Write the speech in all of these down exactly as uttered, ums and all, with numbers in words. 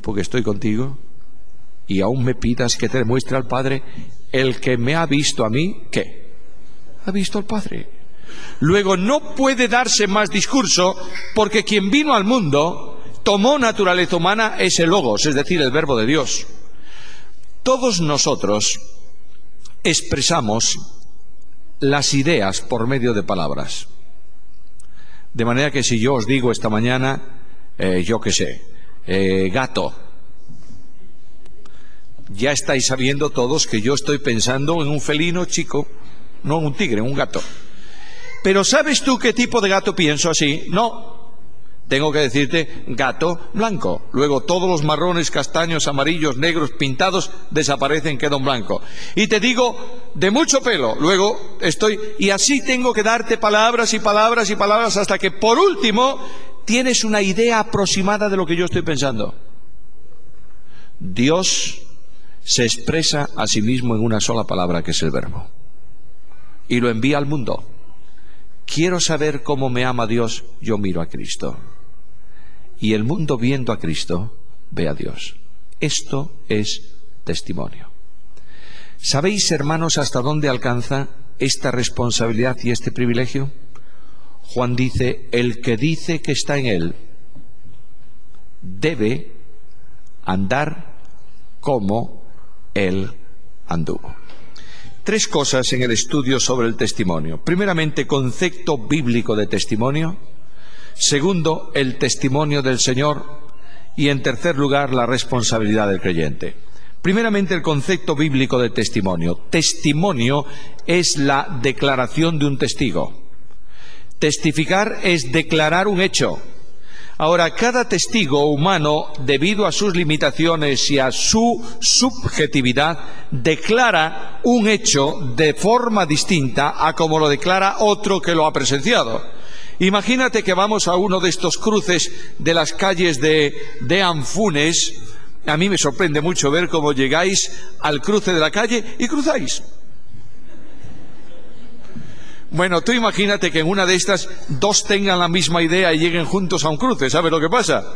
porque estoy contigo, y aún me pidas que te demuestre al Padre. El que me ha visto a mí, ¿qué? Ha visto al Padre. Luego no puede darse más discurso, porque quien vino al mundo, tomó naturaleza humana, es el Logos, es decir, el Verbo de Dios. Todos nosotros expresamos las ideas por medio de palabras. De manera que si yo os digo esta mañana, eh, yo qué sé, eh, gato, ya estáis sabiendo todos que yo estoy pensando en un felino chico, no en un tigre, en un gato. Pero ¿sabes tú qué tipo de gato pienso así? No. Tengo que decirte gato blanco. Luego todos los marrones, castaños, amarillos, negros, pintados desaparecen, queda un blanco. Y te digo de mucho pelo. Luego estoy... Y así tengo que darte palabras y palabras y palabras hasta que por último tienes una idea aproximada de lo que yo estoy pensando. Dios se expresa a sí mismo en una sola palabra, que es el Verbo, y lo envía al mundo. Quiero saber cómo me ama Dios, yo miro a Cristo. Y el mundo, viendo a Cristo, ve a Dios. Esto es testimonio. ¿Sabéis, hermanos, hasta dónde alcanza esta responsabilidad y este privilegio? Juan dice, el que dice que está en él debe andar como él anduvo. Tres cosas en el estudio sobre el testimonio. Primeramente, concepto bíblico de testimonio. Segundo, el testimonio del Señor. Y en tercer lugar, la responsabilidad del creyente. Primeramente, el concepto bíblico de testimonio. Testimonio es la declaración de un testigo. Testificar es declarar un hecho. Ahora, cada testigo humano, debido a sus limitaciones y a su subjetividad, declara un hecho de forma distinta a como lo declara otro que lo ha presenciado. Imagínate que vamos a uno de estos cruces de las calles de, de Anfunes. A mí me sorprende mucho ver cómo llegáis al cruce de la calle y cruzáis. Bueno, tú imagínate que en una de estas dos tengan la misma idea y lleguen juntos a un cruce. ¿Sabes lo que pasa?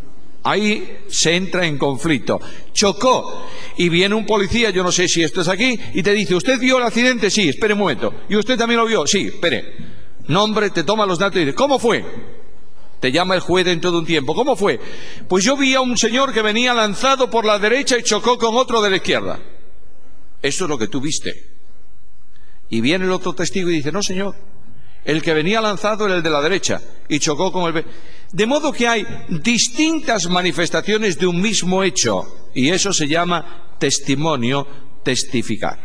Ahí se entra en conflicto. Chocó y viene un policía, yo no sé si esto es aquí, y te dice, ¿usted vio el accidente? Sí, espere un momento. ¿Y usted también lo vio? Sí, espere. Nombre, te toma los datos y dice, ¿cómo fue? Te llama el juez dentro de un tiempo. ¿Cómo fue? Pues yo vi a un señor que venía lanzado por la derecha y chocó con otro de la izquierda. Eso es lo que tú viste. Y viene el otro testigo y dice, no señor, el que venía lanzado era el de la derecha y chocó con el... De modo que hay distintas manifestaciones de un mismo hecho, y eso se llama testimonio, testificar.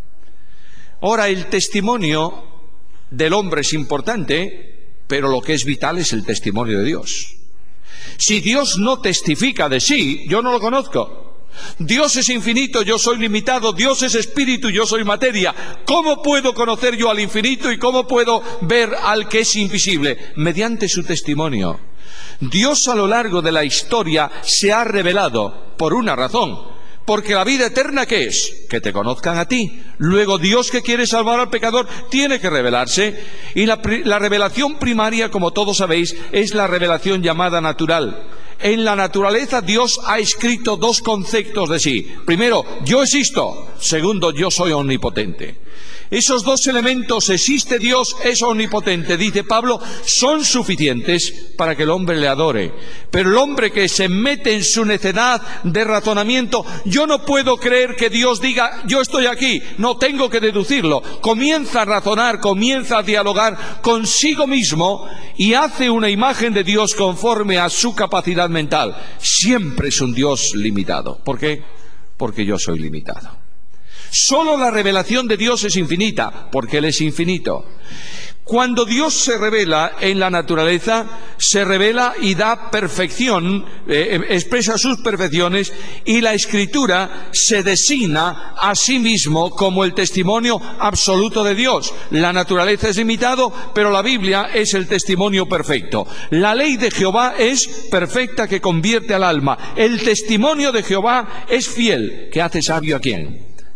Ahora, el testimonio del hombre es importante, pero lo que es vital es el testimonio de Dios. Si Dios no testifica de sí, yo no lo conozco. Dios es infinito, yo soy limitado. Dios es espíritu, yo soy materia. ¿Cómo puedo conocer yo al infinito y cómo puedo ver al que es invisible? Mediante su testimonio. Dios a lo largo de la historia se ha revelado por una razón. Porque la vida eterna, ¿qué es? Que te conozcan a ti. Luego Dios, que quiere salvar al pecador, tiene que revelarse. Y la, la revelación primaria, como todos sabéis, es la revelación llamada natural. En la naturaleza Dios ha escrito dos conceptos de sí. Primero, yo existo. Segundo, yo soy omnipotente. Esos dos elementos, existe Dios, es omnipotente, dice Pablo, son suficientes para que el hombre le adore. Pero el hombre que se mete en su necedad de razonamiento, yo no puedo creer que Dios diga, yo estoy aquí, no tengo que deducirlo. Comienza a razonar, comienza a dialogar consigo mismo y hace una imagen de Dios conforme a su capacidad mental. Siempre es un Dios limitado. ¿Por qué? Porque yo soy limitado. Solo la revelación de Dios es infinita, porque Él es infinito. Cuando Dios se revela en la naturaleza, se revela y da perfección, eh, expresa sus perfecciones, y la Escritura se designa a sí mismo como el testimonio absoluto de Dios. La naturaleza es limitado, pero la Biblia es el testimonio perfecto. La ley de Jehová es perfecta, que convierte al alma. El testimonio de Jehová es fiel, que hace sabio ¿a quién?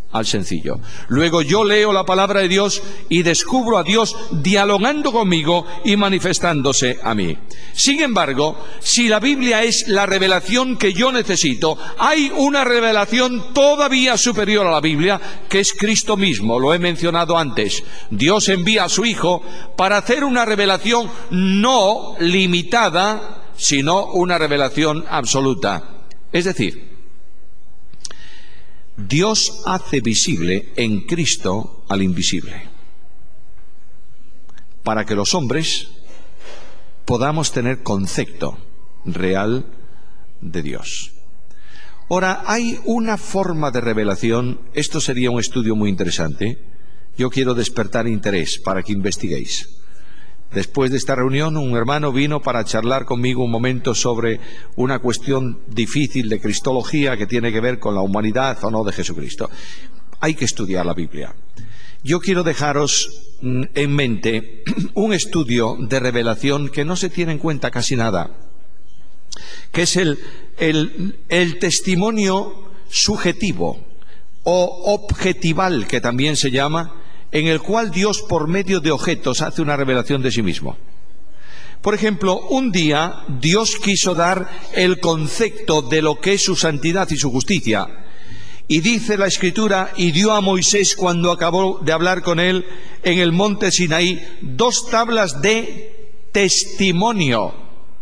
al sencillo. Luego yo leo la palabra de Dios y descubro a Dios dialogando conmigo y manifestándose a mí. Sin embargo, si la Biblia es la revelación que yo necesito, hay una revelación todavía superior a la Biblia, que es Cristo mismo. Lo he mencionado antes. Dios envía a su Hijo para hacer una revelación no limitada, sino una revelación absoluta. Es decir, Dios hace visible en Cristo al invisible, para que los hombres podamos tener concepto real de Dios. Ahora, hay una forma de revelación, esto sería un estudio muy interesante, yo quiero despertar interés para que investiguéis. Después de esta reunión, un hermano vino para charlar conmigo un momento sobre una cuestión difícil de cristología que tiene que ver con la humanidad o no de Jesucristo. Hay que estudiar la Biblia. Yo quiero dejaros en mente un estudio de revelación que no se tiene en cuenta casi nada, que es el, el, el testimonio subjetivo o objetival, que también se llama, en el cual Dios por medio de objetos hace una revelación de sí mismo. Por ejemplo, un día Dios quiso dar el concepto de lo que es su santidad y su justicia. Y dice la Escritura, y dio a Moisés, cuando acabó de hablar con él en el monte Sinaí, dos tablas de testimonio,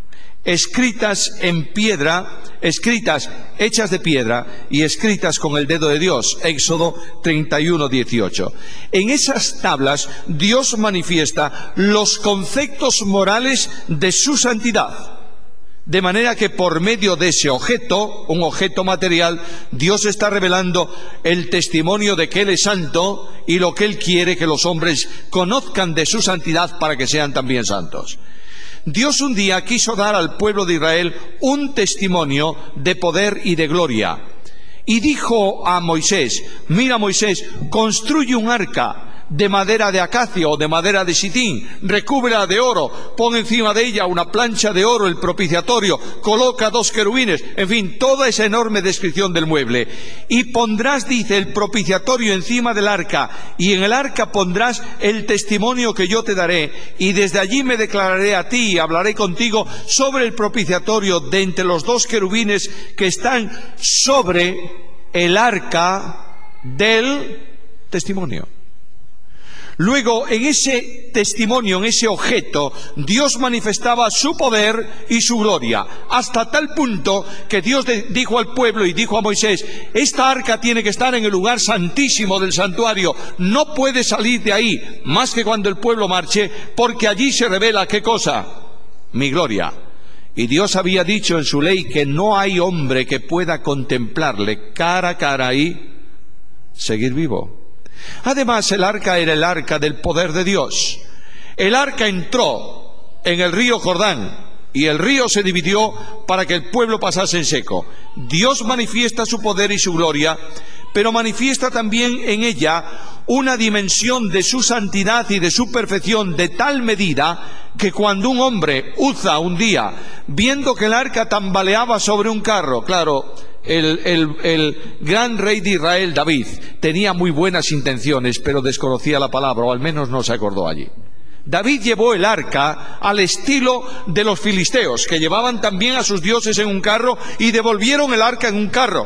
escritas en piedra, escritas, hechas de piedra y escritas con el dedo de Dios. Éxodo treinta y uno, dieciocho. En esas tablas Dios manifiesta los conceptos morales de su santidad. De manera que por medio de ese objeto, un objeto material, Dios está revelando el testimonio de que Él es santo y lo que Él quiere que los hombres conozcan de su santidad para que sean también santos. Dios un día quiso dar al pueblo de Israel un testimonio de poder y de gloria. Y dijo a Moisés, mira Moisés, construye un arca de madera de acacia o de madera de sitín, recúbrela de oro, pon encima de ella una plancha de oro, el propiciatorio, coloca dos querubines, en fin, toda esa enorme descripción del mueble. Y pondrás, dice, el propiciatorio encima del arca, y en el arca pondrás el testimonio que yo te daré, y desde allí me declararé a ti y hablaré contigo sobre el propiciatorio de entre los dos querubines que están sobre el arca del testimonio. Luego, en ese testimonio, en ese objeto, Dios manifestaba su poder y su gloria, hasta tal punto que Dios dijo al pueblo y dijo a Moisés, esta arca tiene que estar en el lugar santísimo del santuario, no puede salir de ahí, más que cuando el pueblo marche, porque allí se revela, ¿qué cosa? Mi gloria. Y Dios había dicho en su ley que no hay hombre que pueda contemplarle cara a cara y seguir vivo. Además, el arca era el arca del poder de Dios. El arca entró en el río Jordán y el río se dividió para que el pueblo pasase en seco. Dios manifiesta su poder y su gloria, pero manifiesta también en ella una dimensión de su santidad y de su perfección de tal medida que cuando un hombre usa un día, viendo que el arca tambaleaba sobre un carro, claro, El, el, el gran rey de Israel, David, tenía muy buenas intenciones, pero desconocía la palabra, o al menos no se acordó allí. David llevó el arca al estilo de los filisteos, que llevaban también a sus dioses en un carro y devolvieron el arca en un carro.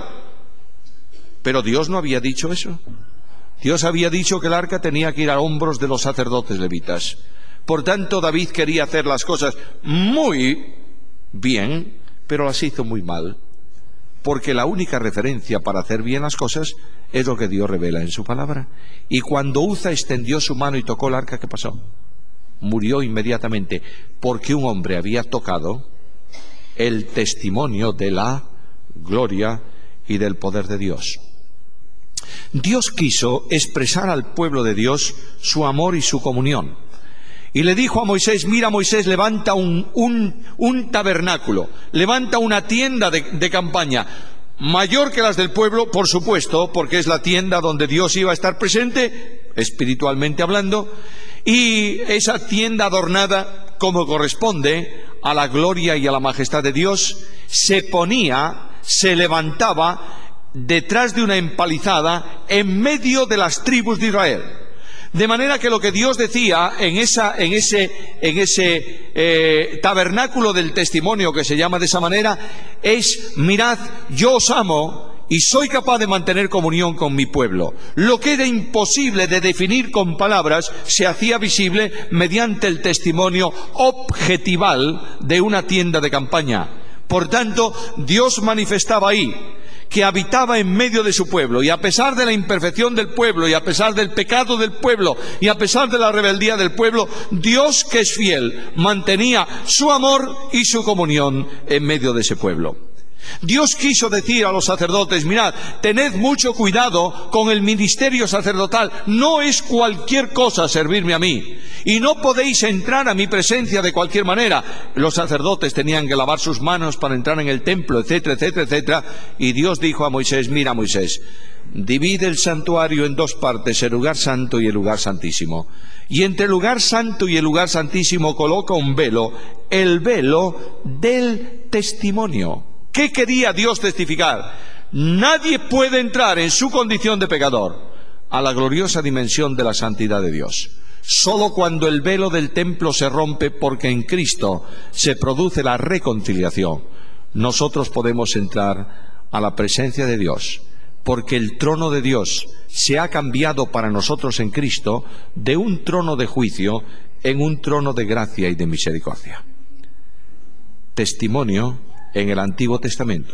Pero Dios no había dicho eso. Dios había dicho que el arca tenía que ir a hombros de los sacerdotes levitas. Por tanto, David quería hacer las cosas muy bien, pero las hizo muy mal. Porque la única referencia para hacer bien las cosas es lo que Dios revela en su palabra. Y cuando Uza extendió su mano y tocó el arca, ¿qué pasó? Murió inmediatamente, porque un hombre había tocado el testimonio de la gloria y del poder de Dios. Dios quiso expresar al pueblo de Dios su amor y su comunión. Y le dijo a Moisés, mira Moisés, levanta un, un, un tabernáculo, levanta una tienda de, de campaña, mayor que las del pueblo, por supuesto, porque es la tienda donde Dios iba a estar presente, espiritualmente hablando, y esa tienda adornada, como corresponde a la gloria y a la majestad de Dios, se ponía, se levantaba detrás de una empalizada en medio de las tribus de Israel. De manera que lo que Dios decía en, esa, en ese, en ese eh, tabernáculo del testimonio, que se llama de esa manera, es: mirad, yo os amo y soy capaz de mantener comunión con mi pueblo. Lo que era imposible de definir con palabras se hacía visible mediante el testimonio objetival de una tienda de campaña. Por tanto, Dios manifestaba ahí que habitaba en medio de su pueblo, y a pesar de la imperfección del pueblo, y a pesar del pecado del pueblo, y a pesar de la rebeldía del pueblo, Dios, que es fiel, mantenía su amor y su comunión en medio de ese pueblo. Dios quiso decir a los sacerdotes: mirad, tened mucho cuidado con el ministerio sacerdotal, no es cualquier cosa servirme a mí, y no podéis entrar a mi presencia de cualquier manera. Los sacerdotes tenían que lavar sus manos para entrar en el templo, etcétera, etcétera, etcétera, y Dios dijo a Moisés: mira, Moisés, divide el santuario en dos partes, el lugar santo y el lugar santísimo, y entre el lugar santo y el lugar santísimo coloca un velo, el velo del testimonio. ¿Qué quería Dios testificar? Nadie puede entrar en su condición de pecador a la gloriosa dimensión de la santidad de Dios. Solo cuando el velo del templo se rompe, porque en Cristo se produce la reconciliación, nosotros podemos entrar a la presencia de Dios, porque el trono de Dios se ha cambiado para nosotros en Cristo de un trono de juicio en un trono de gracia y de misericordia. Testimonio en el Antiguo Testamento.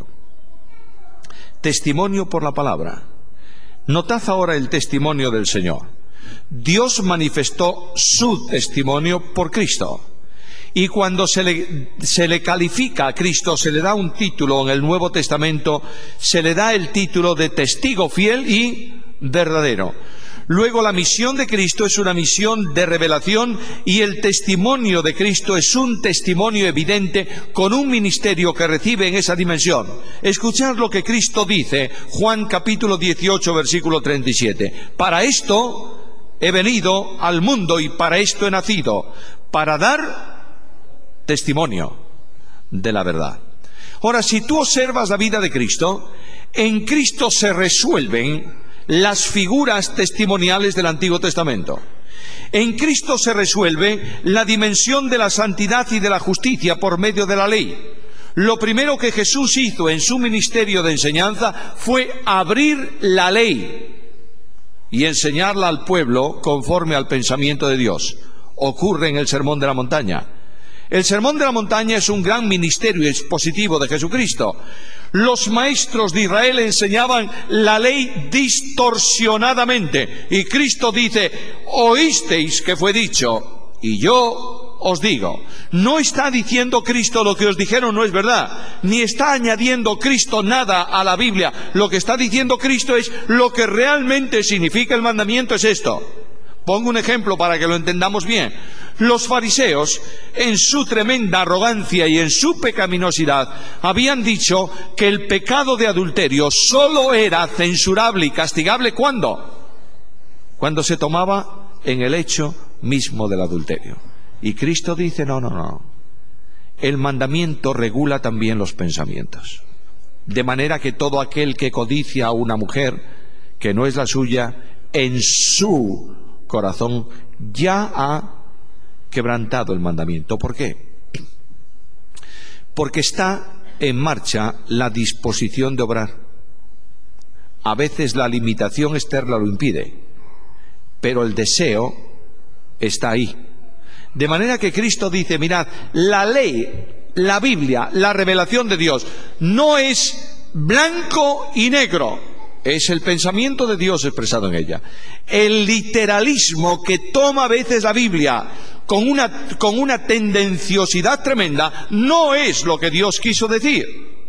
Testimonio por la palabra. Notad ahora el testimonio del Señor. Dios manifestó su testimonio por Cristo. Y cuando se le, se le califica a Cristo, se le da un título en el Nuevo Testamento, se le da el título de testigo fiel y verdadero. Luego, la misión de Cristo es una misión de revelación, y el testimonio de Cristo es un testimonio evidente con un ministerio que recibe en esa dimensión. Escuchad lo que Cristo dice, Juan capítulo dieciocho, versículo treinta y siete. Para esto he venido al mundo y para esto he nacido, para dar testimonio de la verdad. Ahora, si tú observas la vida de Cristo, en Cristo se resuelven las figuras testimoniales del Antiguo Testamento. En Cristo se resuelve la dimensión de la santidad y de la justicia por medio de la ley. Lo primero que Jesús hizo en su ministerio de enseñanza fue abrir la ley y enseñarla al pueblo conforme al pensamiento de Dios. Ocurre en el Sermón de la Montaña. El Sermón de la Montaña es un gran ministerio expositivo de Jesucristo. Los maestros de Israel enseñaban la ley distorsionadamente, y Cristo dice: oísteis que fue dicho, y yo os digo. No está diciendo Cristo lo que os dijeron no es verdad, ni está añadiendo Cristo nada a la Biblia. Lo que está diciendo Cristo es lo que realmente significa el mandamiento, es esto. Pongo un ejemplo para que lo entendamos bien. Los fariseos, en su tremenda arrogancia y en su pecaminosidad, habían dicho que el pecado de adulterio solo era censurable y castigable ¿cuándo? Cuando se tomaba en el hecho mismo del adulterio. Y Cristo dice: no, no, no. El mandamiento regula también los pensamientos. De manera que todo aquel que codicia a una mujer que no es la suya, en su corazón ya ha quebrantado el mandamiento. ¿Por qué? Porque está en marcha la disposición de obrar. A veces la limitación externa lo impide, pero el deseo está ahí. De manera que Cristo dice: mirad, la ley, la Biblia, la revelación de Dios no es blanco y negro. Es el pensamiento de Dios expresado en ella. El literalismo que toma a veces la Biblia con una, con una tendenciosidad tremenda no es lo que Dios quiso decir.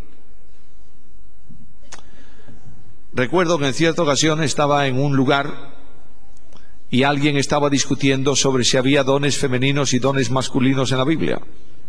Recuerdo que en cierta ocasión estaba en un lugar y alguien estaba discutiendo sobre si había dones femeninos y dones masculinos en la Biblia.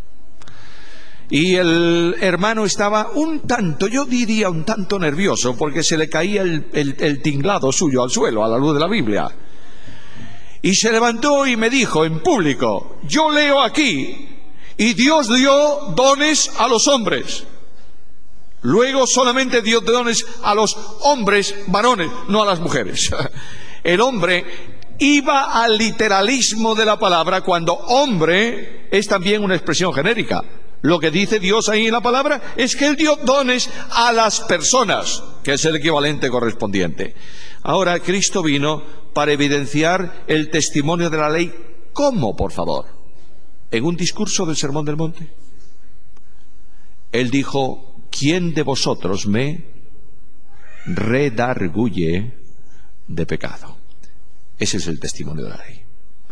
Y el hermano estaba un tanto, yo diría un tanto nervioso, porque se le caía el, el, el tinglado suyo al suelo a la luz de la Biblia. Y se levantó y me dijo en público: yo leo aquí, y Dios dio dones a los hombres. Luego solamente dio dones a los hombres varones, no a las mujeres. El hombre iba al literalismo de la palabra cuando hombre es también una expresión genérica. Lo que dice Dios ahí en la palabra es que Él dio dones a las personas, que es el equivalente correspondiente. Ahora, Cristo vino para evidenciar el testimonio de la ley. ¿Cómo, por favor? En un discurso del Sermón del Monte. Él dijo: ¿quién de vosotros me redarguye de pecado? Ese es el testimonio de la ley.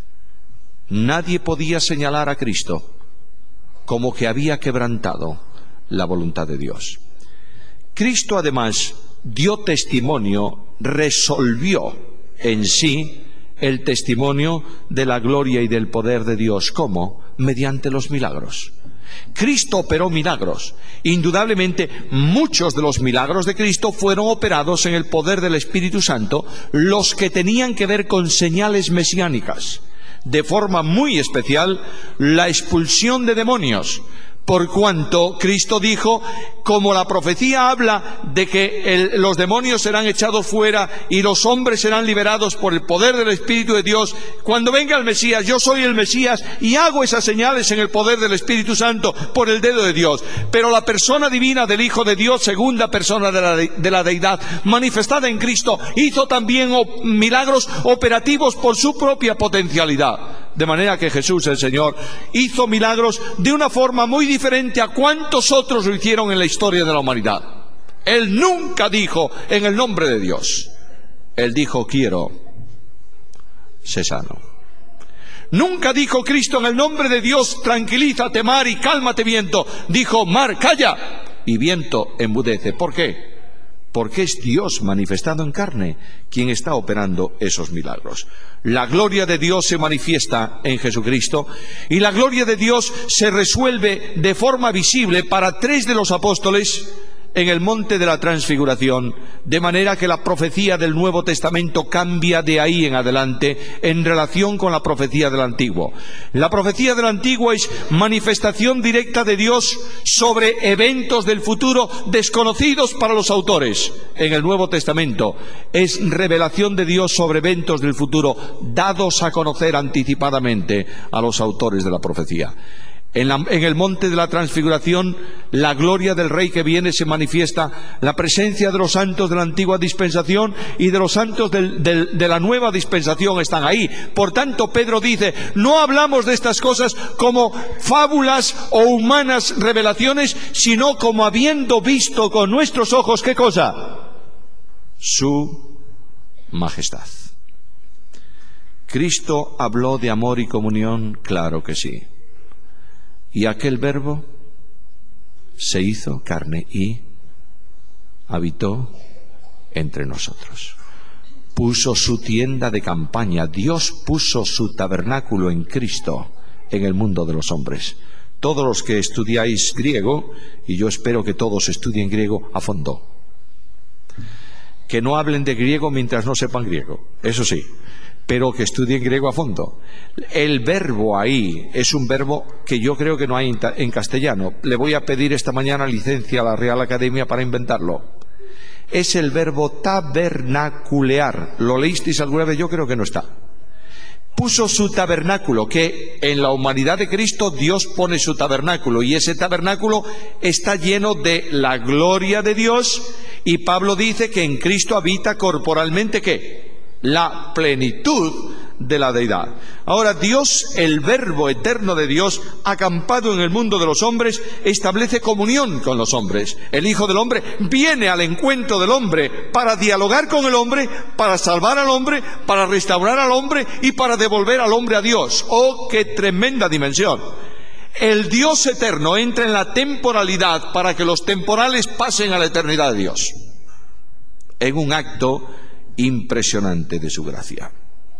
Nadie podía señalar a Cristo como que había quebrantado la voluntad de Dios. Cristo además dio testimonio, resolvió en sí el testimonio de la gloria y del poder de Dios. ¿Cómo? Mediante los milagros. Cristo operó milagros. Indudablemente, muchos de los milagros de Cristo fueron operados en el poder del Espíritu Santo, los que tenían que ver con señales mesiánicas. De forma muy especial, la expulsión de demonios, por cuanto Cristo dijo, como la profecía habla de que el, los demonios serán echados fuera y los hombres serán liberados por el poder del Espíritu de Dios, cuando venga el Mesías, yo soy el Mesías y hago esas señales en el poder del Espíritu Santo por el dedo de Dios. Pero la persona divina del Hijo de Dios, segunda persona de la, de, de la deidad, manifestada en Cristo, hizo también op- milagros operativos por su propia potencialidad. De manera que Jesús, el Señor, hizo milagros de una forma muy diferente a cuantos otros lo hicieron en la historia de la humanidad. Él nunca dijo en el nombre de Dios. Él dijo: quiero, sé sano. Nunca dijo Cristo en el nombre de Dios: tranquilízate mar y cálmate viento. Dijo: mar, calla, y viento, enmudece. ¿Por qué? Porque es Dios manifestado en carne quien está operando esos milagros. La gloria de Dios se manifiesta en Jesucristo y la gloria de Dios se resuelve de forma visible para tres de los apóstoles en el monte de la transfiguración, de manera que la profecía del Nuevo Testamento cambia de ahí en adelante en relación con la profecía del Antiguo. La profecía del Antiguo es manifestación directa de Dios sobre eventos del futuro desconocidos para los autores. En el Nuevo Testamento es revelación de Dios sobre eventos del futuro dados a conocer anticipadamente a los autores de la profecía. En, la, en el monte de la transfiguración, la gloria del Rey que viene se manifiesta, la presencia de los santos de la antigua dispensación y de los santos del, del, de la nueva dispensación están ahí. Por tanto, Pedro dice, no hablamos de estas cosas como fábulas o humanas revelaciones, sino como habiendo visto con nuestros ojos, ¿qué cosa? Su majestad. ¿Cristo habló de amor y comunión? Claro que sí. Y aquel verbo se hizo carne y habitó entre nosotros. Puso su tienda de campaña. Dios puso su tabernáculo en Cristo en el mundo de los hombres. Todos los que estudiáis griego, y yo espero que todos estudien griego a fondo. Que no hablen de griego mientras no sepan griego, eso sí, pero que estudien griego a fondo. El verbo ahí es un verbo que yo creo que no hay en castellano. Le voy a pedir esta mañana licencia a la Real Academia para inventarlo. Es el verbo tabernaculear. ¿Lo leísteis alguna vez? Yo creo que no está. Puso su tabernáculo, que en la humanidad de Cristo Dios pone su tabernáculo, y ese tabernáculo está lleno de la gloria de Dios, y Pablo dice que en Cristo habita corporalmente, ¿qué? La plenitud de la deidad. Ahora, Dios, el verbo eterno de Dios, acampado en el mundo de los hombres, establece comunión con los hombres. El Hijo del Hombre viene al encuentro del hombre para dialogar con el hombre, para salvar al hombre, para restaurar al hombre y para devolver al hombre a Dios. ¡Oh, qué tremenda dimensión! El Dios eterno entra en la temporalidad para que los temporales pasen a la eternidad de Dios, en un acto impresionante de su gracia.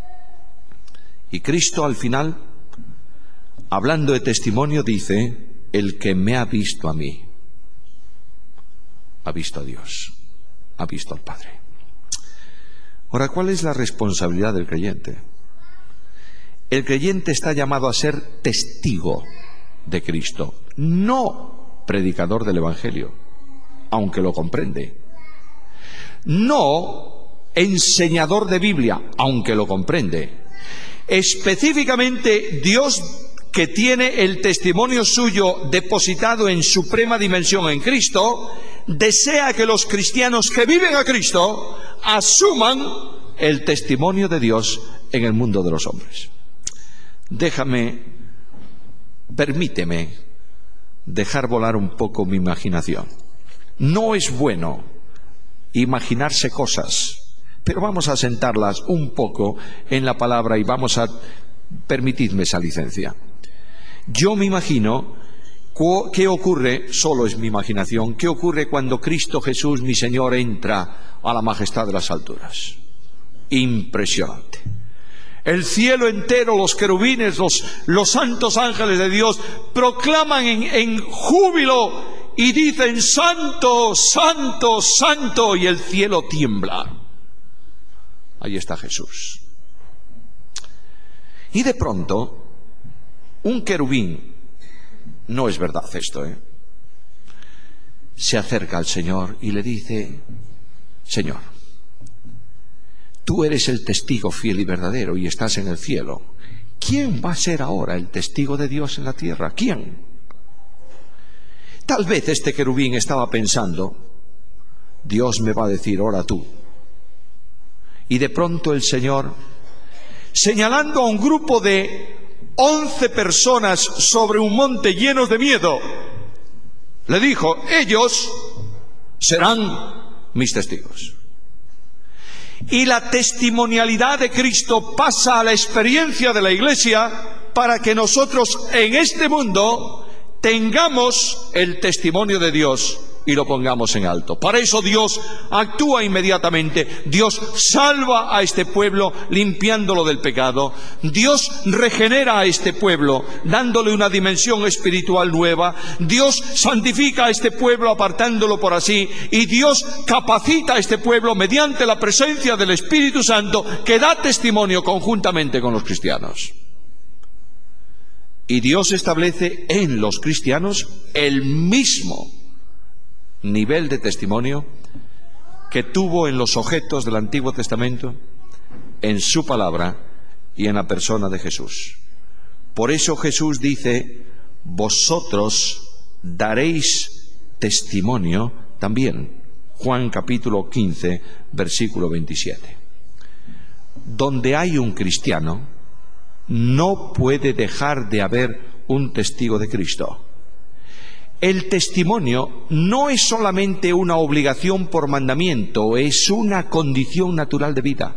Y Cristo al final, hablando de testimonio, dice: el que me ha visto a mí, ha visto a Dios, ha visto al Padre. Ahora, ¿cuál es la responsabilidad del creyente? El creyente está llamado a ser testigo de Cristo, no predicador del Evangelio. aunque lo comprende. No enseñador de Biblia, aunque lo comprende. Específicamente Dios, que tiene el testimonio suyo depositado en suprema dimensión en Cristo, desea que los cristianos que viven a Cristo asuman el testimonio de Dios en el mundo de los hombres. Déjame, permíteme dejar volar un poco mi imaginación. No es bueno imaginarse cosas, pero vamos a sentarlas un poco en la palabra y vamos a permitidme esa licencia. Yo me imagino qué ocurre, solo es mi imaginación, qué ocurre cuando Cristo Jesús, mi Señor, entra a la majestad de las alturas. Impresionante. El cielo entero, los querubines, los, los santos ángeles de Dios proclaman en, en júbilo y dicen: santo, santo, santo, y el cielo tiembla. Ahí está Jesús. Y de pronto, un querubín, no es verdad esto, ¿eh? se acerca al Señor y le dice: Señor, tú eres el testigo fiel y verdadero y estás en el cielo. ¿Quién va a ser ahora el testigo de Dios en la tierra? ¿Quién? Tal vez este querubín estaba pensando: Dios me va a decir, ora tú. Y de pronto el Señor, señalando a un grupo de once personas sobre un monte llenos de miedo, le dijo: ellos serán mis testigos. Y la testimonialidad de Cristo pasa a la experiencia de la Iglesia para que nosotros en este mundo tengamos el testimonio de Dios y lo pongamos en alto. Para eso Dios actúa inmediatamente. Dios salva a este pueblo limpiándolo del pecado. Dios regenera a este pueblo dándole una dimensión espiritual nueva. Dios santifica a este pueblo apartándolo por así. Y Dios capacita a este pueblo mediante la presencia del Espíritu Santo, que da testimonio conjuntamente con los cristianos. Y Dios establece en los cristianos el mismo nivel de testimonio que tuvo en los objetos del Antiguo Testamento, en su palabra y en la persona de Jesús. Por eso Jesús dice: vosotros daréis testimonio también. Juan capítulo quince, versículo veintisiete. Donde hay un cristiano, no puede dejar de haber un testigo de Cristo. El testimonio no es solamente una obligación por mandamiento, es una condición natural de vida.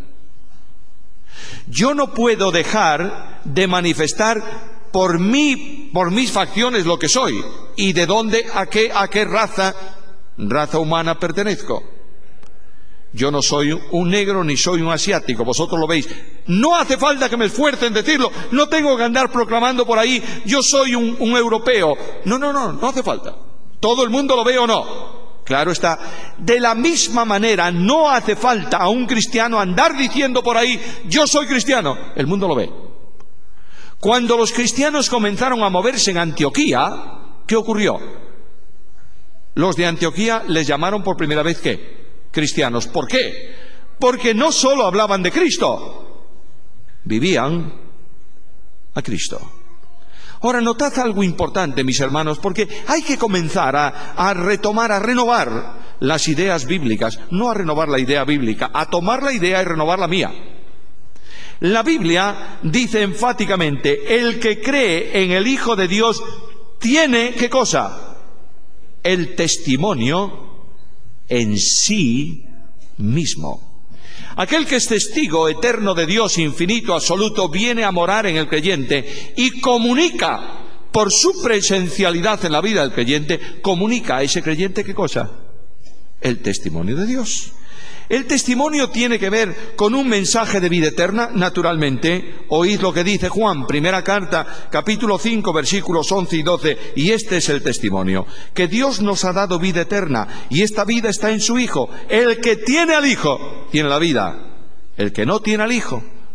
Yo no puedo dejar de manifestar por mí, por mis facciones lo que soy y de dónde, a qué, a qué raza, raza humana pertenezco. Yo no soy un negro ni soy un asiático, vosotros lo veis. No hace falta que me esfuerce en decirlo, no tengo que andar proclamando por ahí: yo soy un, un europeo. No, no, no, no hace falta. ¿Todo el mundo lo ve o no? Claro está. De la misma manera, no hace falta a un cristiano andar diciendo por ahí: yo soy cristiano. El mundo lo ve. Cuando los cristianos comenzaron a moverse en Antioquía, ¿qué ocurrió? Los de Antioquía les llamaron por primera vez ¿qué? Cristianos. ¿Por qué? Porque no solo hablaban de Cristo, vivían a Cristo. Ahora, notad algo importante, mis hermanos, porque hay que comenzar a, a retomar, a renovar las ideas bíblicas, no a renovar la idea bíblica, a tomar la idea y renovar la mía. La Biblia dice enfáticamente: el que cree en el Hijo de Dios tiene, ¿qué cosa? El testimonio en sí mismo. Aquel que es testigo eterno de Dios infinito, absoluto, viene a morar en el creyente y comunica, por su presencialidad en la vida del creyente, comunica a ese creyente ¿qué cosa? El testimonio de Dios. El testimonio tiene que ver con un mensaje de vida eterna, naturalmente. Oíd lo que dice Juan, primera carta, capítulo cinco, versículos once y doce, y este es el testimonio: que Dios nos ha dado vida eterna, y esta vida está en su Hijo. El que tiene al Hijo, tiene la vida. El que no tiene al Hijo,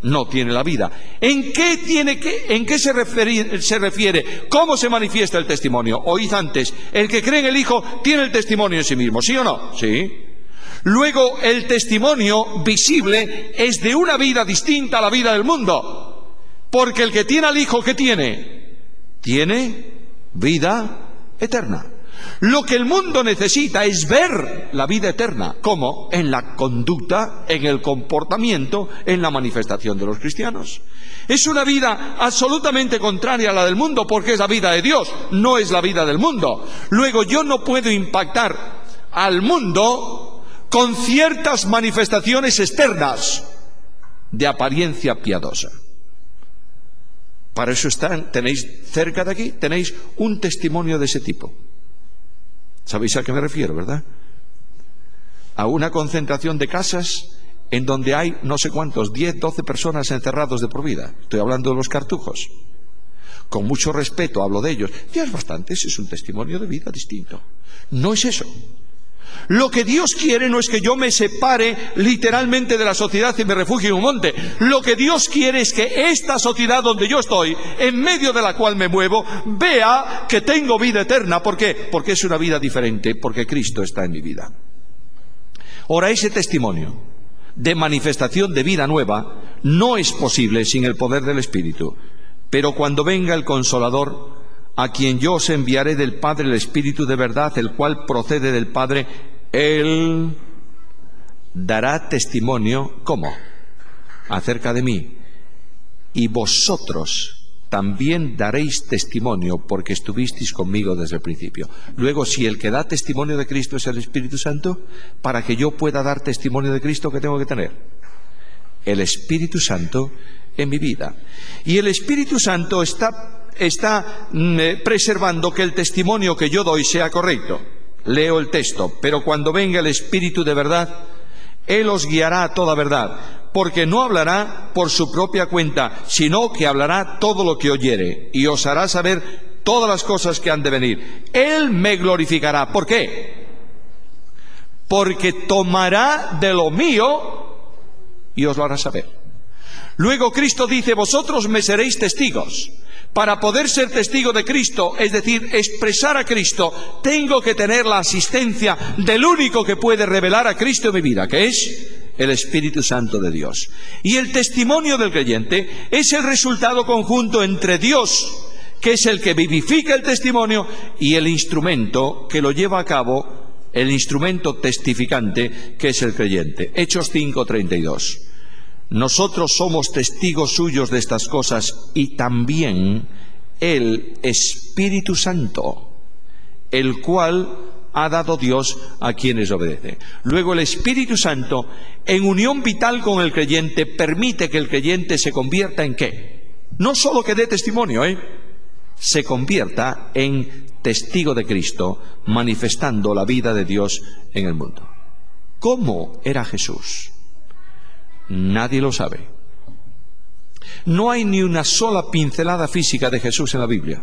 no tiene la vida. ¿En qué tiene que, en qué se refiere, se refiere? ¿Cómo se manifiesta el testimonio? Oíd antes, el que cree en el Hijo tiene el testimonio en sí mismo, ¿sí o no? Sí. Luego, el testimonio visible es de una vida distinta a la vida del mundo. Porque el que tiene al Hijo, ¿qué tiene? Tiene vida eterna. Lo que el mundo necesita es ver la vida eterna. ¿Cómo? En la conducta, en el comportamiento, en la manifestación de los cristianos. Es una vida absolutamente contraria a la del mundo, porque es la vida de Dios, no es la vida del mundo. Luego, yo no puedo impactar al mundo con ciertas manifestaciones externas de apariencia piadosa. Para eso están, tenéis cerca de aquí, tenéis un testimonio de ese tipo. ¿Sabéis a qué me refiero, verdad? A una concentración de casas en donde hay no sé cuántos, diez, doce personas encerrados de por vida. Estoy hablando de los cartujos. Con mucho respeto hablo de ellos. Ya es bastante, ese es un testimonio de vida distinto. No es eso. Lo que Dios quiere no es que yo me separe literalmente de la sociedad y me refugie en un monte. Lo que Dios quiere es que esta sociedad donde yo estoy, en medio de la cual me muevo, vea que tengo vida eterna. ¿Por qué? Porque es una vida diferente, porque Cristo está en mi vida. Ahora, ese testimonio de manifestación de vida nueva no es posible sin el poder del Espíritu. Pero cuando venga el Consolador, a quien yo os enviaré del Padre el Espíritu de verdad, el cual procede del Padre, Él dará testimonio, ¿cómo? Acerca de mí. Y vosotros también daréis testimonio, porque estuvisteis conmigo desde el principio. Luego, si el que da testimonio de Cristo es el Espíritu Santo, para que yo pueda dar testimonio de Cristo, ¿qué tengo que tener? El Espíritu Santo en mi vida. Y el Espíritu Santo está está eh, preservando que el testimonio que yo doy sea correcto. Leo el texto. Pero cuando venga el Espíritu de verdad, Él os guiará a toda verdad, porque no hablará por su propia cuenta, sino que hablará todo lo que oyere, y os hará saber todas las cosas que han de venir. Él me glorificará. ¿Por qué? Porque tomará de lo mío y os lo hará saber. Luego Cristo dice, vosotros me seréis testigos. Para poder ser testigo de Cristo, es decir, expresar a Cristo, tengo que tener la asistencia del único que puede revelar a Cristo en mi vida, que es el Espíritu Santo de Dios. Y el testimonio del creyente es el resultado conjunto entre Dios, que es el que vivifica el testimonio, y el instrumento que lo lleva a cabo, el instrumento testificante, que es el creyente. Hechos cinco, treinta y dos. Nosotros somos testigos suyos de estas cosas, y también el Espíritu Santo, el cual ha dado Dios a quienes obedecen. Luego el Espíritu Santo, en unión vital con el creyente, permite que el creyente se convierta en ¿qué? No solo que dé testimonio, ¿eh? Se convierta en testigo de Cristo, manifestando la vida de Dios en el mundo. ¿Cómo era Jesús? Nadie lo sabe. No hay ni una sola pincelada física de Jesús en la Biblia.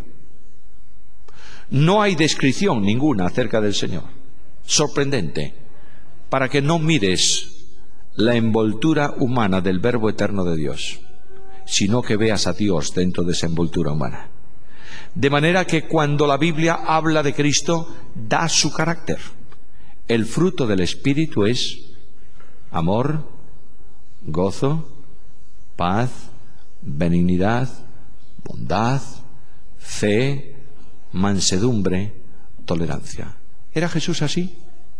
No hay descripción ninguna acerca del Señor. Sorprendente, para que no mires la envoltura humana del Verbo eterno de Dios, sino que veas a Dios dentro de esa envoltura humana. De manera que cuando la Biblia habla de Cristo, da su carácter. El fruto del Espíritu es amor, gozo, paz, benignidad, bondad, fe, mansedumbre, tolerancia. ¿Era Jesús así?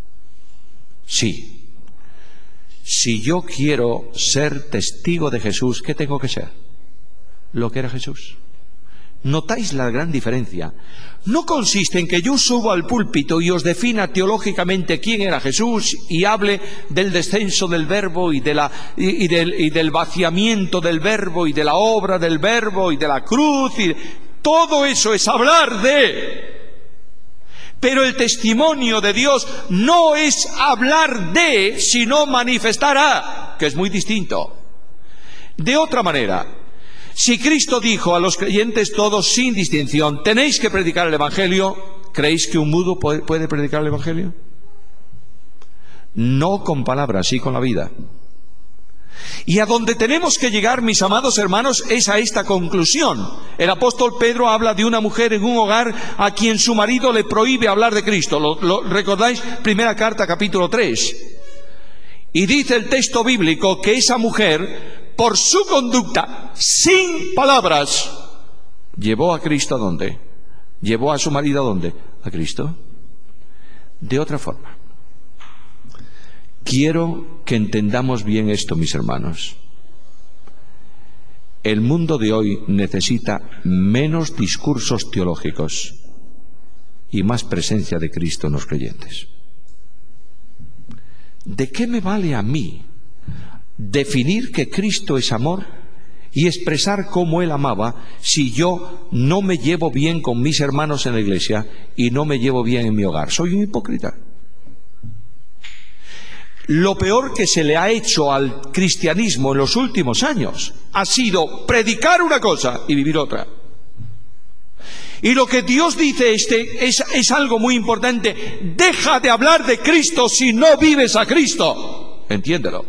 Sí. Si yo quiero ser testigo de Jesús, ¿qué tengo que ser? Lo que era Jesús. ¿Notáis la gran diferencia? No consiste en que yo suba al púlpito y os defina teológicamente quién era Jesús y hable del descenso del Verbo y, de la, y, y, del, y del vaciamiento del Verbo y de la obra del Verbo y de la cruz. Y todo eso es hablar de. Pero el testimonio de Dios no es hablar de, sino manifestar a, que es muy distinto. De otra manera, si Cristo dijo a los creyentes todos sin distinción, tenéis que predicar el Evangelio, ¿creéis que un mudo puede, puede predicar el Evangelio? No con palabras, sí con la vida. Y a donde tenemos que llegar, mis amados hermanos, es a esta conclusión. El apóstol Pedro habla de una mujer en un hogar a quien su marido le prohíbe hablar de Cristo. ¿Lo, lo recordáis? Primera carta, capítulo tres. Y dice el texto bíblico que esa mujer, por su conducta, sin palabras, llevó a Cristo ¿a dónde? ¿Llevó a su marido a dónde? ¿A Cristo? De otra forma. Quiero que entendamos bien esto, mis hermanos. El mundo de hoy necesita menos discursos teológicos y más presencia de Cristo en los creyentes. ¿De qué me vale a mí definir que Cristo es amor y expresar cómo Él amaba si yo no me llevo bien con mis hermanos en la iglesia y no me llevo bien en mi hogar? Soy un hipócrita. Lo peor que se le ha hecho al cristianismo en los últimos años ha sido predicar una cosa y vivir otra. Y lo que Dios dice este es, es algo muy importante. Deja de hablar de Cristo si no vives a Cristo. Entiéndelo.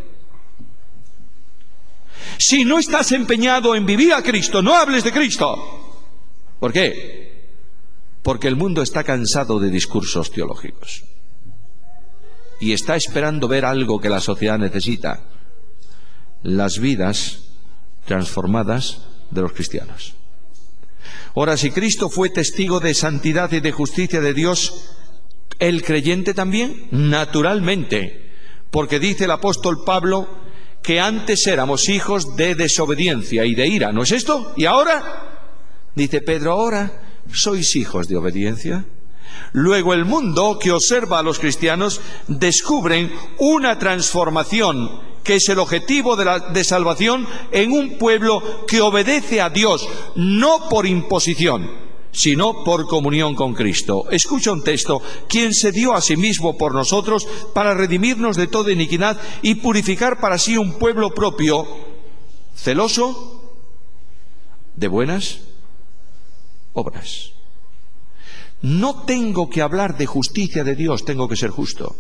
Si no estás empeñado en vivir a Cristo, no hables de Cristo. ¿Por qué? Porque el mundo está cansado de discursos teológicos y está esperando ver algo que la sociedad necesita: las vidas transformadas de los cristianos. Ahora, si Cristo fue testigo de santidad y de justicia de Dios, ¿el creyente también? Naturalmente, porque dice el apóstol Pablo que antes éramos hijos de desobediencia y de ira, ¿no es esto? ¿Y ahora? Dice Pedro, ahora sois hijos de obediencia. Luego el mundo que observa a los cristianos descubren una transformación que es el objetivo de la de salvación en un pueblo que obedece a Dios, no por imposición, sino por comunión con Cristo. Escucha un texto: quien se dio a sí mismo por nosotros para redimirnos de toda iniquidad y purificar para sí un pueblo propio, celoso de buenas obras. No tengo que hablar de justicia de Dios, tengo que ser justo.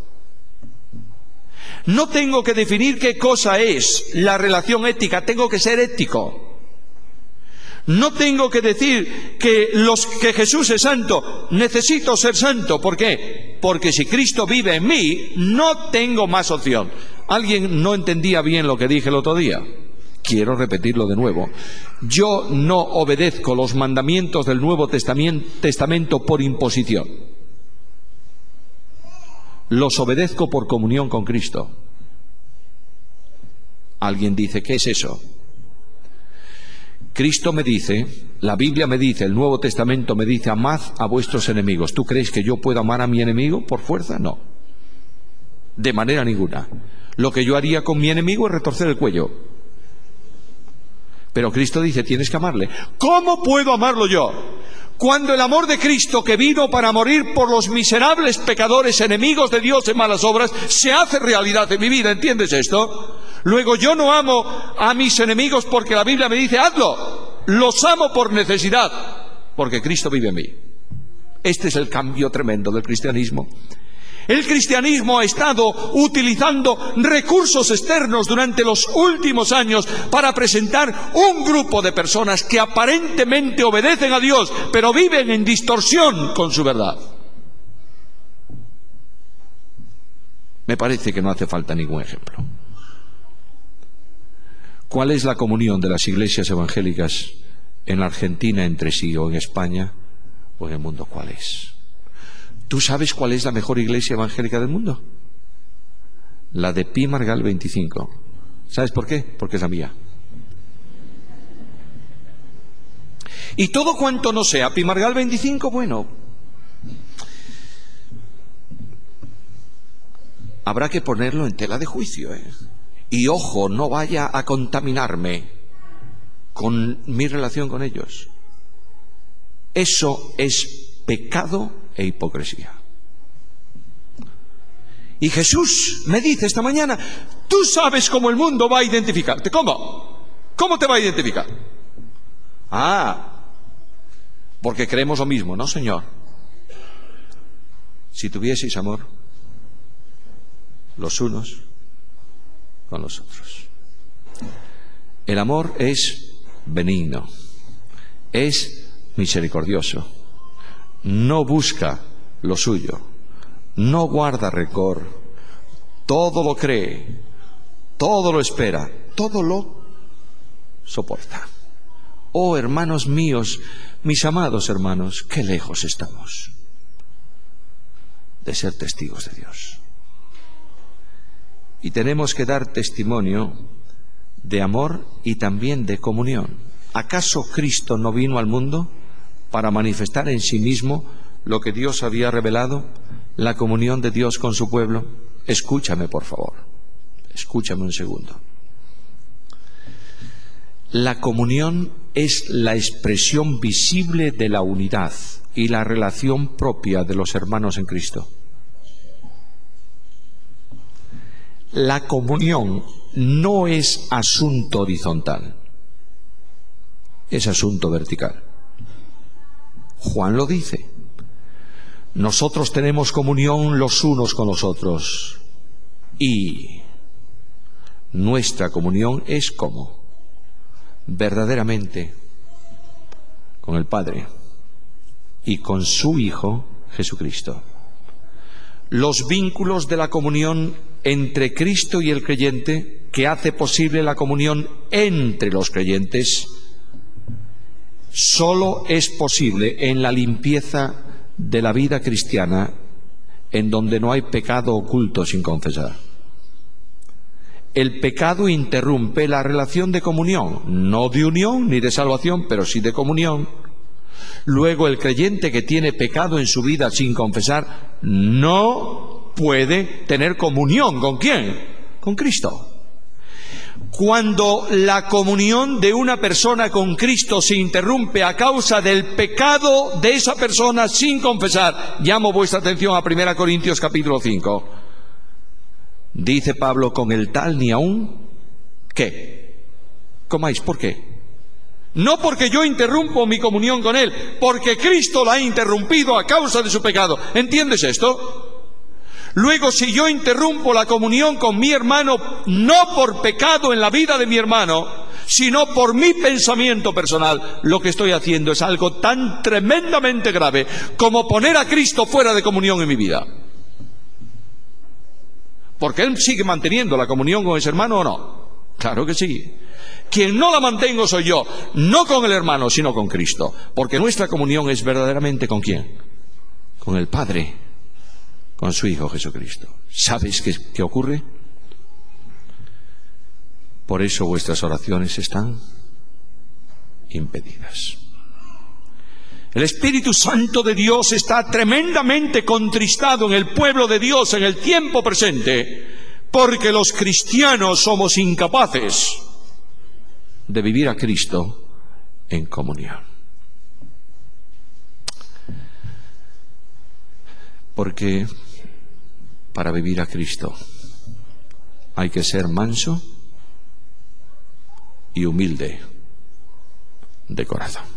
No tengo que definir qué cosa es la relación ética, tengo que ser ético. No tengo que decir que, los, que Jesús es santo, necesito ser santo. ¿Por qué? Porque si Cristo vive en mí, no tengo más opción. ¿Alguien no entendía bien lo que dije el otro día? Quiero repetirlo de nuevo. Yo no obedezco los mandamientos del Nuevo Testamento por imposición. Los obedezco por comunión con Cristo. Alguien dice, ¿qué es eso? Cristo me dice, la Biblia me dice, el Nuevo Testamento me dice, amad a vuestros enemigos. ¿Tú crees que yo puedo amar a mi enemigo por fuerza? No. De manera ninguna. Lo que yo haría con mi enemigo es retorcer el cuello. Pero Cristo dice, tienes que amarle. ¿Cómo puedo amarlo yo? Cuando el amor de Cristo, que vino para morir por los miserables pecadores, enemigos de Dios en malas obras, se hace realidad en mi vida. ¿Entiendes esto? Luego yo no amo a mis enemigos porque la Biblia me dice, hazlo. Los amo por necesidad, porque Cristo vive en mí. Este es el cambio tremendo del cristianismo. El cristianismo ha estado utilizando recursos externos durante los últimos años para presentar un grupo de personas que aparentemente obedecen a Dios, pero viven en distorsión con su verdad. Me parece que no hace falta ningún ejemplo. ¿Cuál es la comunión de las iglesias evangélicas en Argentina entre sí, o en España, o en el mundo? ¿Cuál es? ¿Tú sabes cuál es la mejor iglesia evangélica del mundo? La de Pi Margall veinticinco. ¿Sabes por qué? Porque es la mía. Y todo cuanto no sea Pi Margall veinticinco, bueno, habrá que ponerlo en tela de juicio, ¿eh? Y ojo, no vaya a contaminarme con mi relación con ellos. Eso es pecado e hipocresía. Y Jesús me dice esta mañana, tú sabes cómo el mundo va a identificarte. ¿Cómo? ¿Cómo te va a identificar? Ah, porque creemos lo mismo, ¿no, Señor? Si tuvieseis amor los unos con los otros. El amor es benigno, es misericordioso, no busca lo suyo, no guarda rencor, todo lo cree, todo lo espera, todo lo soporta. Oh, hermanos míos, mis amados hermanos, qué lejos estamos de ser testigos de Dios. Y tenemos que dar testimonio de amor y también de comunión. ¿Acaso Cristo no vino al mundo para manifestar en sí mismo lo que Dios había revelado, la comunión de Dios con su pueblo? Escúchame, por favor. Escúchame un segundo. La comunión es la expresión visible de la unidad y la relación propia de los hermanos en Cristo. La comunión no es asunto horizontal, es asunto vertical. Juan lo dice. Nosotros tenemos comunión los unos con los otros y nuestra comunión es como verdaderamente con el Padre y con su Hijo Jesucristo. Los vínculos de la comunión entre Cristo y el creyente, que hace posible la comunión entre los creyentes, solo es posible en la limpieza de la vida cristiana, en donde no hay pecado oculto sin confesar. El pecado interrumpe la relación de comunión, no de unión ni de salvación, pero sí de comunión. Luego, el creyente que tiene pecado en su vida sin confesar no puede tener comunión. ¿Con quién? Con Cristo. Cuando la comunión de una persona con Cristo se interrumpe a causa del pecado de esa persona sin confesar, llamo vuestra atención a primera Corintios capítulo cinco. Dice Pablo, con el tal ni aún, ¿qué? Comáis, ¿por qué? No porque yo interrumpo mi comunión con él, porque Cristo la ha interrumpido a causa de su pecado. ¿Entiendes esto? Luego, si yo interrumpo la comunión con mi hermano, no por pecado en la vida de mi hermano, sino por mi pensamiento personal, lo que estoy haciendo es algo tan tremendamente grave como poner a Cristo fuera de comunión en mi vida. Porque él sigue manteniendo la comunión con ese hermano o no. Claro que sí. Quien no la mantengo soy yo, no con el hermano, sino con Cristo. Porque nuestra comunión es verdaderamente ¿con quién? Con el Padre, con su Hijo Jesucristo. ¿Sabes qué, qué ocurre? Por eso vuestras oraciones están impedidas. El Espíritu Santo de Dios está tremendamente contristado en el pueblo de Dios en el tiempo presente, porque los cristianos somos incapaces de vivir a Cristo en comunión. Porque para vivir a Cristo hay que ser manso y humilde de corazón.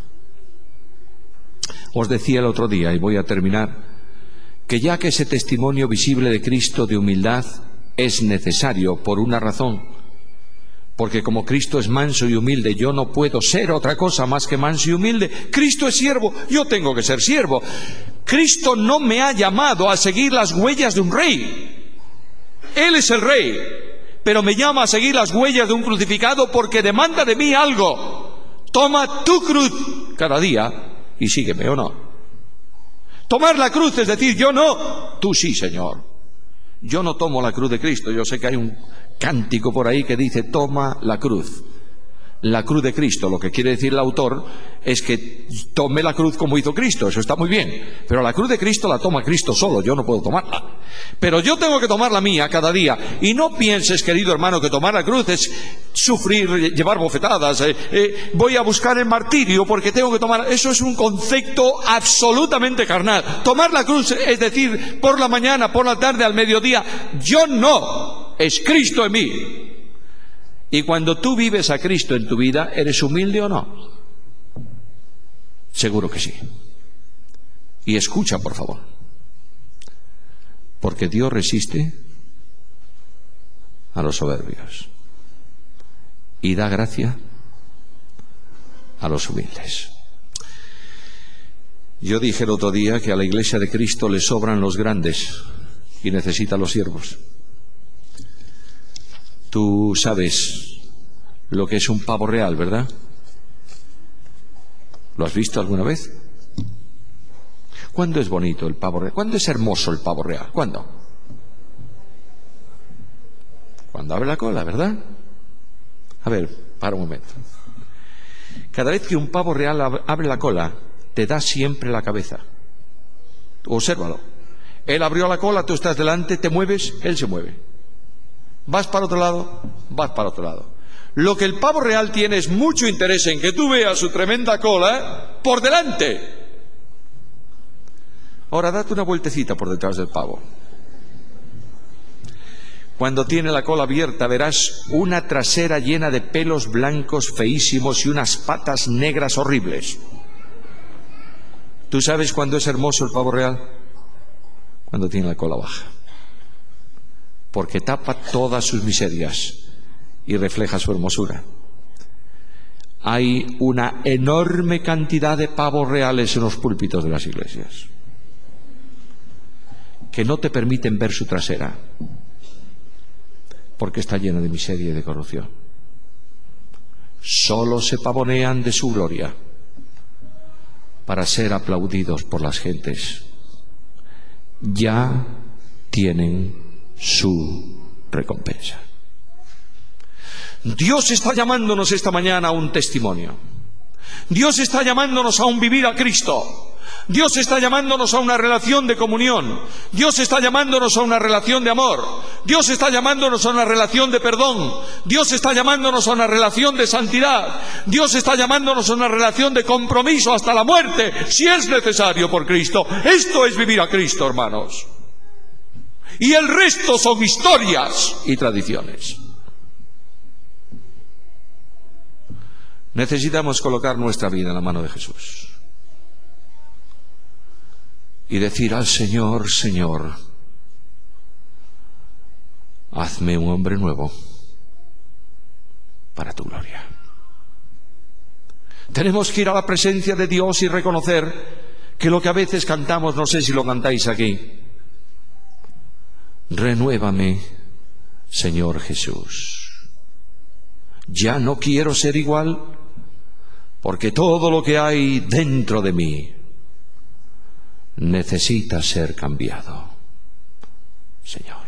Os decía el otro día, y voy a terminar, que ya que ese testimonio visible de Cristo de humildad es necesario por una razón, porque como Cristo es manso y humilde, yo no puedo ser otra cosa más que manso y humilde. Cristo es siervo, yo tengo que ser siervo. Cristo no me ha llamado a seguir las huellas de un rey. Él es el rey, pero me llama a seguir las huellas de un crucificado porque demanda de mí algo. Toma tu cruz cada día y sígueme, ¿o no? Tomar la cruz es decir, yo no, tú sí, Señor. Yo no tomo la cruz de Cristo. Yo sé que hay un cántico por ahí que dice, toma la cruz. La cruz de Cristo, lo que quiere decir el autor es que tome la cruz como hizo Cristo, eso está muy bien, pero la cruz de Cristo la toma Cristo solo, yo no puedo tomarla, pero yo tengo que tomar la mía cada día. Y no pienses, querido hermano, que tomar la cruz es sufrir, llevar bofetadas, eh, eh, voy a buscar el martirio porque tengo que tomar, eso es un concepto absolutamente carnal. Tomar la cruz es decir, por la mañana, por la tarde, al mediodía, yo no, es Cristo en mí. Y cuando tú vives a Cristo en tu vida, ¿eres humilde o no? Seguro que sí. Y escucha, por favor. Porque Dios resiste a los soberbios y da gracia a los humildes. Yo dije el otro día que a la Iglesia de Cristo le sobran los grandes y necesita los siervos. Tú sabes lo que es un pavo real, ¿verdad? ¿Lo has visto alguna vez? ¿Cuándo es bonito el pavo real? ¿Cuándo es hermoso el pavo real? ¿Cuándo? Cuando abre la cola, ¿verdad? A ver, para un momento. Cada vez que un pavo real abre la cola, te da siempre la cabeza. Obsérvalo. Él abrió la cola, tú estás delante, te mueves, él se mueve. Vas para otro lado, vas para otro lado. Lo que el pavo real tiene es mucho interés en que tú veas su tremenda cola por delante. Ahora date una vueltecita por detrás del pavo. Cuando tiene la cola abierta verás una trasera llena de pelos blancos feísimos y unas patas negras horribles. ¿Tú sabes cuándo es hermoso el pavo real? Cuando tiene la cola baja. Porque tapa todas sus miserias y refleja su hermosura. Hay una enorme cantidad de pavos reales en los púlpitos de las iglesias que no te permiten ver su trasera porque está lleno de miseria y de corrupción. Solo se pavonean de su gloria para ser aplaudidos por las gentes. Ya tienen su recompensa. Dios está llamándonos esta mañana a un testimonio. Dios está llamándonos a un vivir a Cristo. Dios está llamándonos a una relación de comunión. Dios está llamándonos a una relación de amor. Dios está llamándonos a una relación de perdón. Dios está llamándonos a una relación de santidad. Dios está llamándonos a una relación de compromiso hasta la muerte, si es necesario, por Cristo. Esto es vivir a Cristo, hermanos. Y el resto son historias y tradiciones. Necesitamos colocar nuestra vida en la mano de Jesús y decir al Señor: Señor, hazme un hombre nuevo para tu gloria. Tenemos que ir a la presencia de Dios y reconocer que lo que a veces cantamos, no sé si lo cantáis aquí: renuévame, Señor Jesús. Ya no quiero ser igual, porque todo lo que hay dentro de mí necesita ser cambiado. Señor,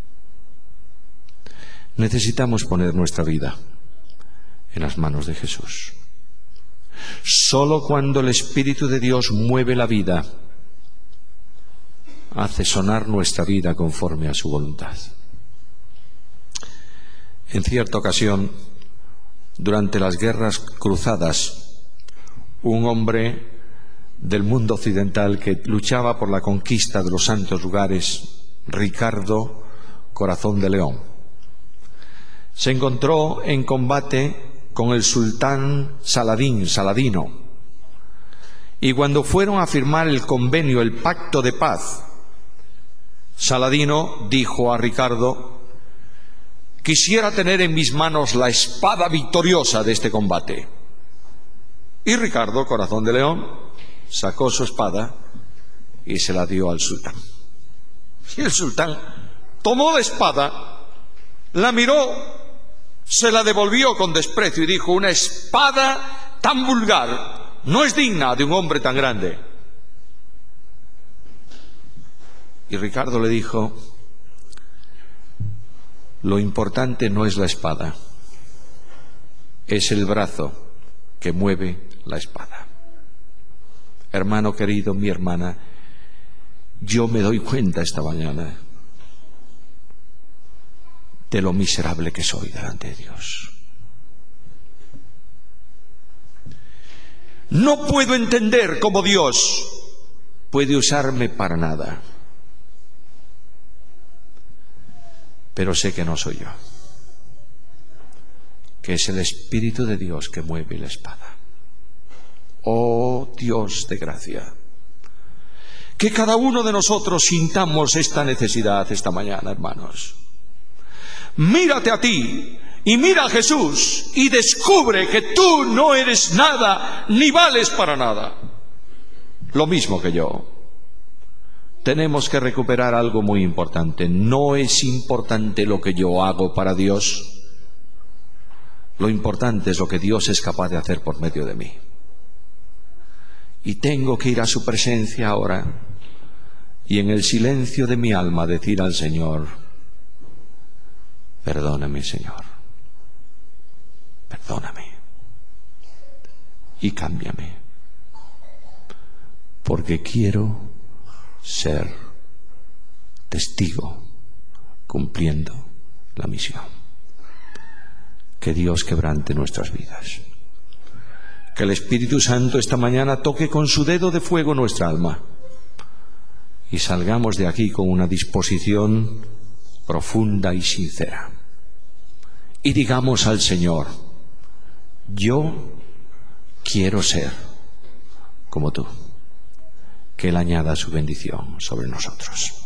necesitamos poner nuestra vida en las manos de Jesús. Solo cuando el Espíritu de Dios mueve la vida, hace sonar nuestra vida conforme a su voluntad. En cierta ocasión, durante las guerras cruzadas, un hombre del mundo occidental que luchaba por la conquista de los santos lugares, Ricardo Corazón de León, se encontró en combate con el sultán Saladín, Saladino, y cuando fueron a firmar el convenio, el pacto de paz, Saladino dijo a Ricardo: quisiera tener en mis manos la espada victoriosa de este combate. Y Ricardo, Corazón de León, sacó su espada y se la dio al sultán. Y el sultán tomó la espada, la miró, se la devolvió con desprecio y dijo: una espada tan vulgar no es digna de un hombre tan grande. Y Ricardo le dijo: lo importante no es la espada, es el brazo que mueve la espada. Hermano querido, mi hermana, yo me doy cuenta esta mañana de lo miserable que soy delante de Dios. No puedo entender cómo Dios puede usarme para nada, pero sé que no soy yo, que es el Espíritu de Dios que mueve la espada. Oh Dios de gracia, que cada uno de nosotros sintamos esta necesidad esta mañana, hermanos. Mírate a ti y mira a Jesús y descubre que tú no eres nada ni vales para nada, lo mismo que yo. Tenemos que recuperar algo muy importante. No es importante lo que yo hago para Dios. Lo importante es lo que Dios es capaz de hacer por medio de mí. Y tengo que ir a su presencia ahora y en el silencio de mi alma decir al Señor: perdóname, Señor, perdóname y cámbiame, porque quiero ser testigo cumpliendo la misión. Que Dios quebrante nuestras vidas. Que el Espíritu Santo esta mañana toque con su dedo de fuego nuestra alma y salgamos de aquí con una disposición profunda y sincera. Y digamos al Señor: yo quiero ser como tú. Que Él añada su bendición sobre nosotros.